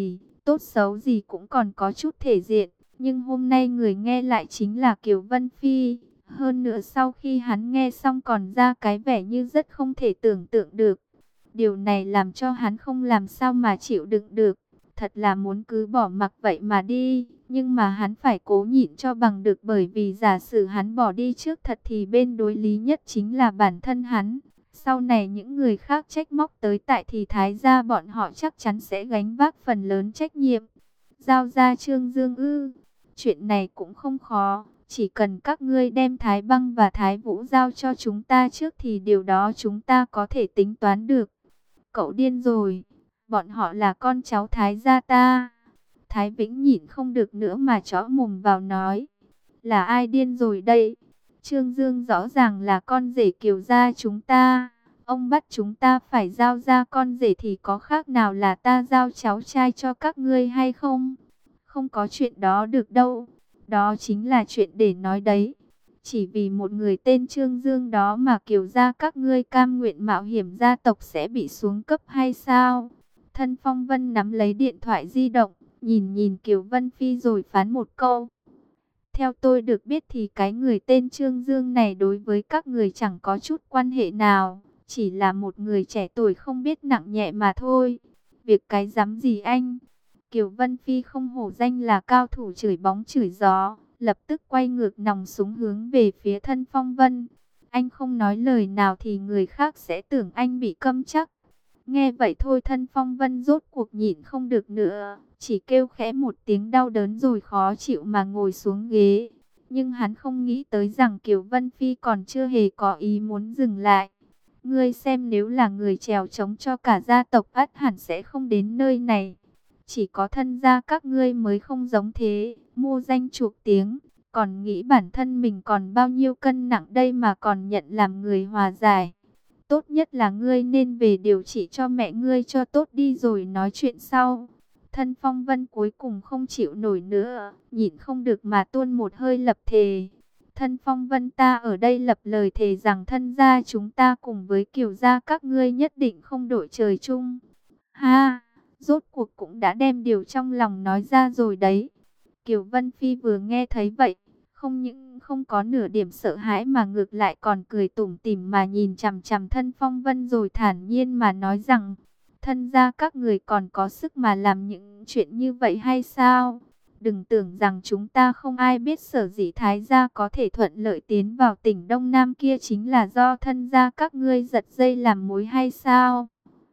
tốt xấu gì cũng còn có chút thể diện. Nhưng hôm nay người nghe lại chính là Kiều Vân Phi. Hơn nữa sau khi hắn nghe xong còn ra cái vẻ như rất không thể tưởng tượng được. Điều này làm cho hắn không làm sao mà chịu đựng được. Thật là muốn cứ bỏ mặc vậy mà đi. Nhưng mà hắn phải cố nhịn cho bằng được, bởi vì giả sử hắn bỏ đi trước thật thì bên đối lý nhất chính là bản thân hắn. Sau này những người khác trách móc tới tại thì Thái gia bọn họ chắc chắn sẽ gánh vác phần lớn trách nhiệm. Giao ra Trương Dương ư? Chuyện này cũng không khó. Chỉ cần các ngươi đem Thái Băng và Thái Vũ giao cho chúng ta trước thì điều đó chúng ta có thể tính toán được. Cậu điên rồi. Bọn họ là con cháu Thái gia ta. Thái Vĩnh nhịn không được nữa mà chõ mồm vào nói. Là ai điên rồi đây? Trương Dương rõ ràng là con rể Kiều gia chúng ta. Ông bắt chúng ta phải giao ra con rể thì có khác nào là ta giao cháu trai cho các ngươi hay không? Không có chuyện đó được đâu. Đó chính là chuyện để nói đấy. Chỉ vì một người tên Trương Dương đó mà Kiều gia các ngươi cam nguyện mạo hiểm gia tộc sẽ bị xuống cấp hay sao? Thân Phong Vân nắm lấy điện thoại di động, nhìn nhìn Kiều Vân Phi rồi phán một câu. Theo tôi được biết thì cái người tên Trương Dương này đối với các người chẳng có chút quan hệ nào. Chỉ là một người trẻ tuổi không biết nặng nhẹ mà thôi. Việc cái dám gì anh? Kiều Vân Phi không hổ danh là cao thủ chửi bóng chửi gió, lập tức quay ngược nòng súng hướng về phía Thân Phong Vân. Anh không nói lời nào thì người khác sẽ tưởng anh bị câm chắc. Nghe vậy thôi Thân Phong Vân rốt cuộc nhịn không được nữa, chỉ kêu khẽ một tiếng đau đớn rồi khó chịu mà ngồi xuống ghế. Nhưng hắn không nghĩ tới rằng Kiều Vân Phi còn chưa hề có ý muốn dừng lại. Ngươi xem, nếu là người trèo trống cho cả gia tộc ắt hẳn sẽ không đến nơi này. Chỉ có thân gia các ngươi mới không giống thế, mua danh chuộc tiếng, còn nghĩ bản thân mình còn bao nhiêu cân nặng đây mà còn nhận làm người hòa giải. Tốt nhất là ngươi nên về điều trị cho mẹ ngươi cho tốt đi rồi nói chuyện sau. Thân Phong Vân cuối cùng không chịu nổi nữa, nhịn không được mà tuôn một hơi lập thề. Thân Phong Vân, ta ở đây lập lời thề rằng thân gia chúng ta cùng với Kiều gia các ngươi nhất định không đội trời chung. Ha, rốt cuộc cũng đã đem điều trong lòng nói ra rồi đấy. Kiều Vân Phi vừa nghe thấy vậy, không những không có nửa điểm sợ hãi mà ngược lại còn cười tủm tỉm mà nhìn chằm chằm Thân Phong Vân rồi thản nhiên mà nói rằng, thân gia các người còn có sức mà làm những chuyện như vậy hay sao? Đừng tưởng rằng chúng ta không ai biết sở dĩ Thái gia có thể thuận lợi tiến vào tỉnh Đông Nam kia chính là do thân gia các ngươi giật dây làm mối hay sao?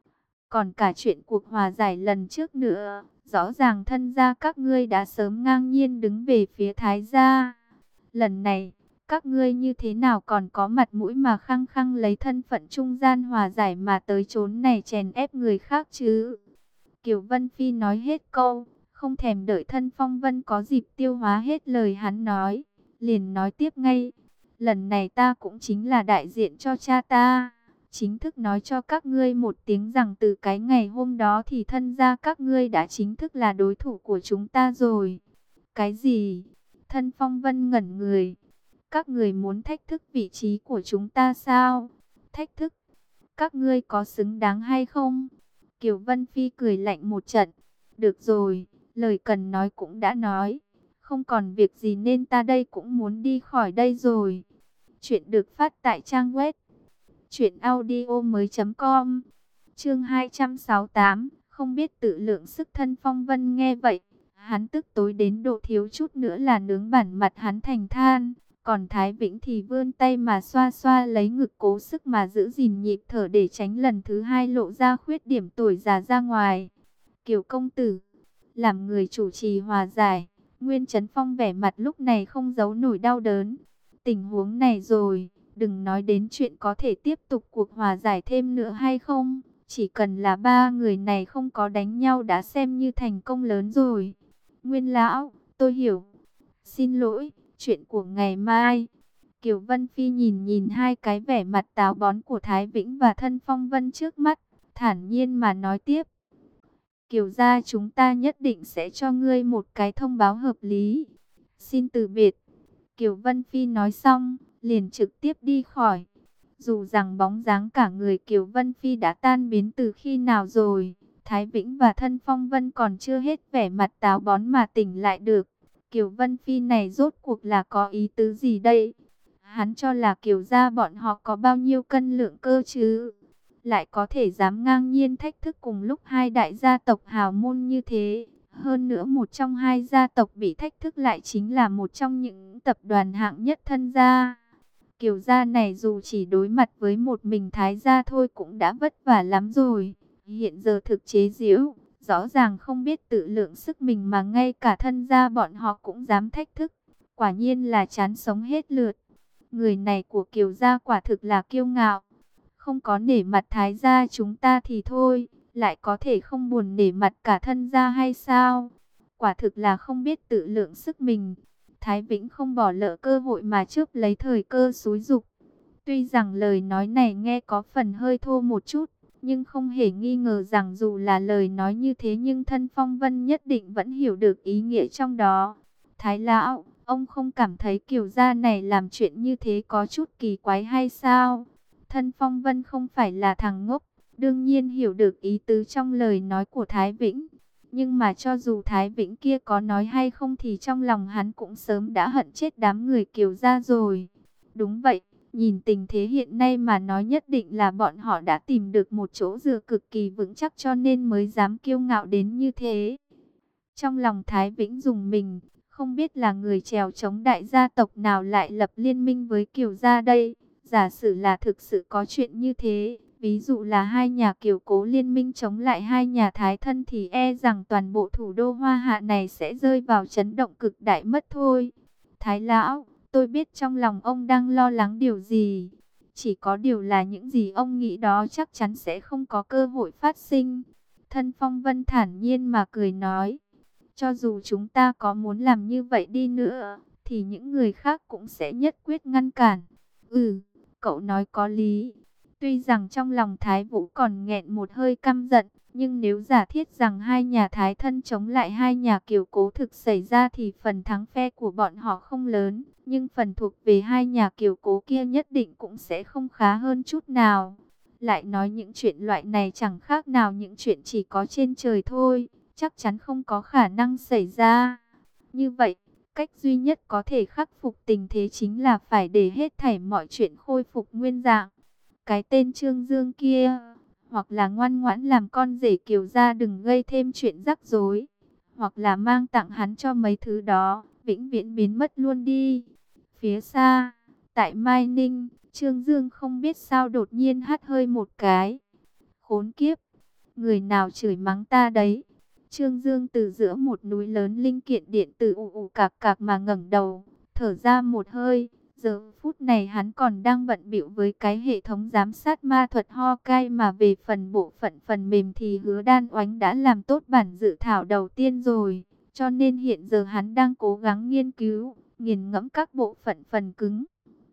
Còn cả chuyện cuộc hòa giải lần trước nữa, rõ ràng thân gia các ngươi đã sớm ngang nhiên đứng về phía Thái gia. Lần này, các ngươi như thế nào còn có mặt mũi mà khăng khăng lấy thân phận trung gian hòa giải mà tới chốn này chèn ép người khác chứ? Kiều Vân Phi nói hết câu, không thèm đợi Thân Phong Vân có dịp tiêu hóa hết lời hắn nói, liền nói tiếp ngay. Lần này ta cũng chính là đại diện cho cha ta, chính thức nói cho các ngươi một tiếng rằng từ cái ngày hôm đó thì thân gia các ngươi đã chính thức là đối thủ của chúng ta rồi. Cái gì? Thân Phong Vân ngẩn người. Các người muốn thách thức vị trí của chúng ta sao? Thách thức? Các ngươi có xứng đáng hay không? Kiều Vân Phi cười lạnh một trận. Được rồi, lời cần nói cũng đã nói. Không còn việc gì nên ta đây cũng muốn đi khỏi đây rồi. Chuyện được phát tại trang web truyệnaudiomoi.com. Chương 268, không biết tự lượng sức. Thân Phong Vân nghe vậy, hắn tức tối đến độ thiếu chút nữa là nướng bản mặt hắn thành than. Còn Thái Vĩnh thì vươn tay mà xoa xoa lấy ngực, cố sức mà giữ gìn nhịp thở để tránh lần thứ hai lộ ra khuyết điểm tuổi già ra ngoài. Kiều công tử, làm người chủ trì hòa giải, Nguyên Chấn Phong vẻ mặt lúc này không giấu nổi đau đớn. Tình huống này rồi, đừng nói đến chuyện có thể tiếp tục cuộc hòa giải thêm nữa hay không. Chỉ cần là ba người này không có đánh nhau đã xem như thành công lớn rồi. Nguyên lão, tôi hiểu. Xin lỗi, chuyện của ngày mai. Kiều Vân Phi nhìn nhìn hai cái vẻ mặt táo bón của Thái Vĩnh và Thân Phong Vân trước mắt, thản nhiên mà nói tiếp. Kiều gia chúng ta nhất định sẽ cho ngươi một cái thông báo hợp lý. Xin từ biệt. Kiều Vân Phi nói xong, liền trực tiếp đi khỏi. Dù rằng bóng dáng cả người Kiều Vân Phi đã tan biến từ khi nào rồi, Thái Vĩnh và Thân Phong Vân còn chưa hết vẻ mặt táo bón mà tỉnh lại được. Kiều Vân Phi này rốt cuộc là có ý tứ gì đây? Hắn cho là Kiều gia bọn họ có bao nhiêu cân lượng cơ chứ? Lại có thể dám ngang nhiên thách thức cùng lúc hai đại gia tộc hào môn như thế. Hơn nữa một trong hai gia tộc bị thách thức lại chính là một trong những tập đoàn hạng nhất Thân gia. Kiều gia này dù chỉ đối mặt với một mình Thái gia thôi cũng đã vất vả lắm rồi. Hiện giờ thực chế giễu, rõ ràng không biết tự lượng sức mình mà ngay cả Thân gia bọn họ cũng dám thách thức. Quả nhiên là chán sống hết lượt. Người này của Kiều gia quả thực là kiêu ngạo. Không có nể mặt Thái gia chúng ta thì thôi, lại có thể không buồn nể mặt cả Thân gia hay sao? Quả thực là không biết tự lượng sức mình. Thái Vĩnh không bỏ lỡ cơ hội mà chớp lấy thời cơ xúi giục. Tuy rằng lời nói này nghe có phần hơi thô một chút, nhưng không hề nghi ngờ rằng dù là lời nói như thế nhưng Thân Phong Vân nhất định vẫn hiểu được ý nghĩa trong đó. Thái lão, ông không cảm thấy Kiều gia này làm chuyện như thế có chút kỳ quái hay sao? Thân Phong Vân không phải là thằng ngốc, đương nhiên hiểu được ý tứ trong lời nói của Thái Vĩnh. Nhưng mà cho dù Thái Vĩnh kia có nói hay không thì trong lòng hắn cũng sớm đã hận chết đám người Kiều gia rồi. Đúng vậy, nhìn tình thế hiện nay mà nói nhất định là bọn họ đã tìm được một chỗ dựa cực kỳ vững chắc cho nên mới dám kiêu ngạo đến như thế. Trong lòng Thái Vĩnh dùng mình, không biết là người chèo chống đại gia tộc nào lại lập liên minh với Kiều gia đây. Giả sử là thực sự có chuyện như thế, ví dụ là hai nhà Kiều Cố liên minh chống lại hai nhà Thái Thân thì e rằng toàn bộ thủ đô Hoa Hạ này sẽ rơi vào chấn động cực đại mất thôi. Thái lão, tôi biết trong lòng ông đang lo lắng điều gì. Chỉ có điều là những gì ông nghĩ đó chắc chắn sẽ không có cơ hội phát sinh. Thân Phong Vân thản nhiên mà cười nói. Cho dù chúng ta có muốn làm như vậy đi nữa, thì những người khác cũng sẽ nhất quyết ngăn cản. Ừ, cậu nói có lý. Tuy rằng trong lòng Thái Vũ còn nghẹn một hơi căm giận, nhưng nếu giả thiết rằng hai nhà Thái Thân chống lại hai nhà Kiều Cố thực xảy ra thì phần thắng phe của bọn họ không lớn, nhưng phần thuộc về hai nhà Kiều Cố kia nhất định cũng sẽ không khá hơn chút nào. Lại nói những chuyện loại này chẳng khác nào những chuyện chỉ có trên trời thôi, chắc chắn không có khả năng xảy ra. Như vậy, cách duy nhất có thể khắc phục tình thế chính là phải để hết thảy mọi chuyện khôi phục nguyên dạng. Cái tên Trương Dương kia, hoặc là ngoan ngoãn làm con rể Kiều gia đừng gây thêm chuyện rắc rối, hoặc là mang tặng hắn cho mấy thứ đó, vĩnh viễn biến mất luôn đi. Phía xa, tại Mai Ninh, Trương Dương không biết sao đột nhiên hắt hơi một cái. Khốn kiếp, người nào chửi mắng ta đấy? Trương Dương từ giữa một núi lớn linh kiện điện tử ù ù cạc cạc mà ngẩng đầu, thở ra một hơi. Giờ phút này hắn còn đang bận bịu với cái hệ thống giám sát ma thuật Ho Cai, mà về phần bộ phận phần mềm thì Hứa Đan Oánh đã làm tốt bản dự thảo đầu tiên rồi. Cho nên hiện giờ hắn đang cố gắng nghiên cứu, nghiền ngẫm các bộ phận phần cứng.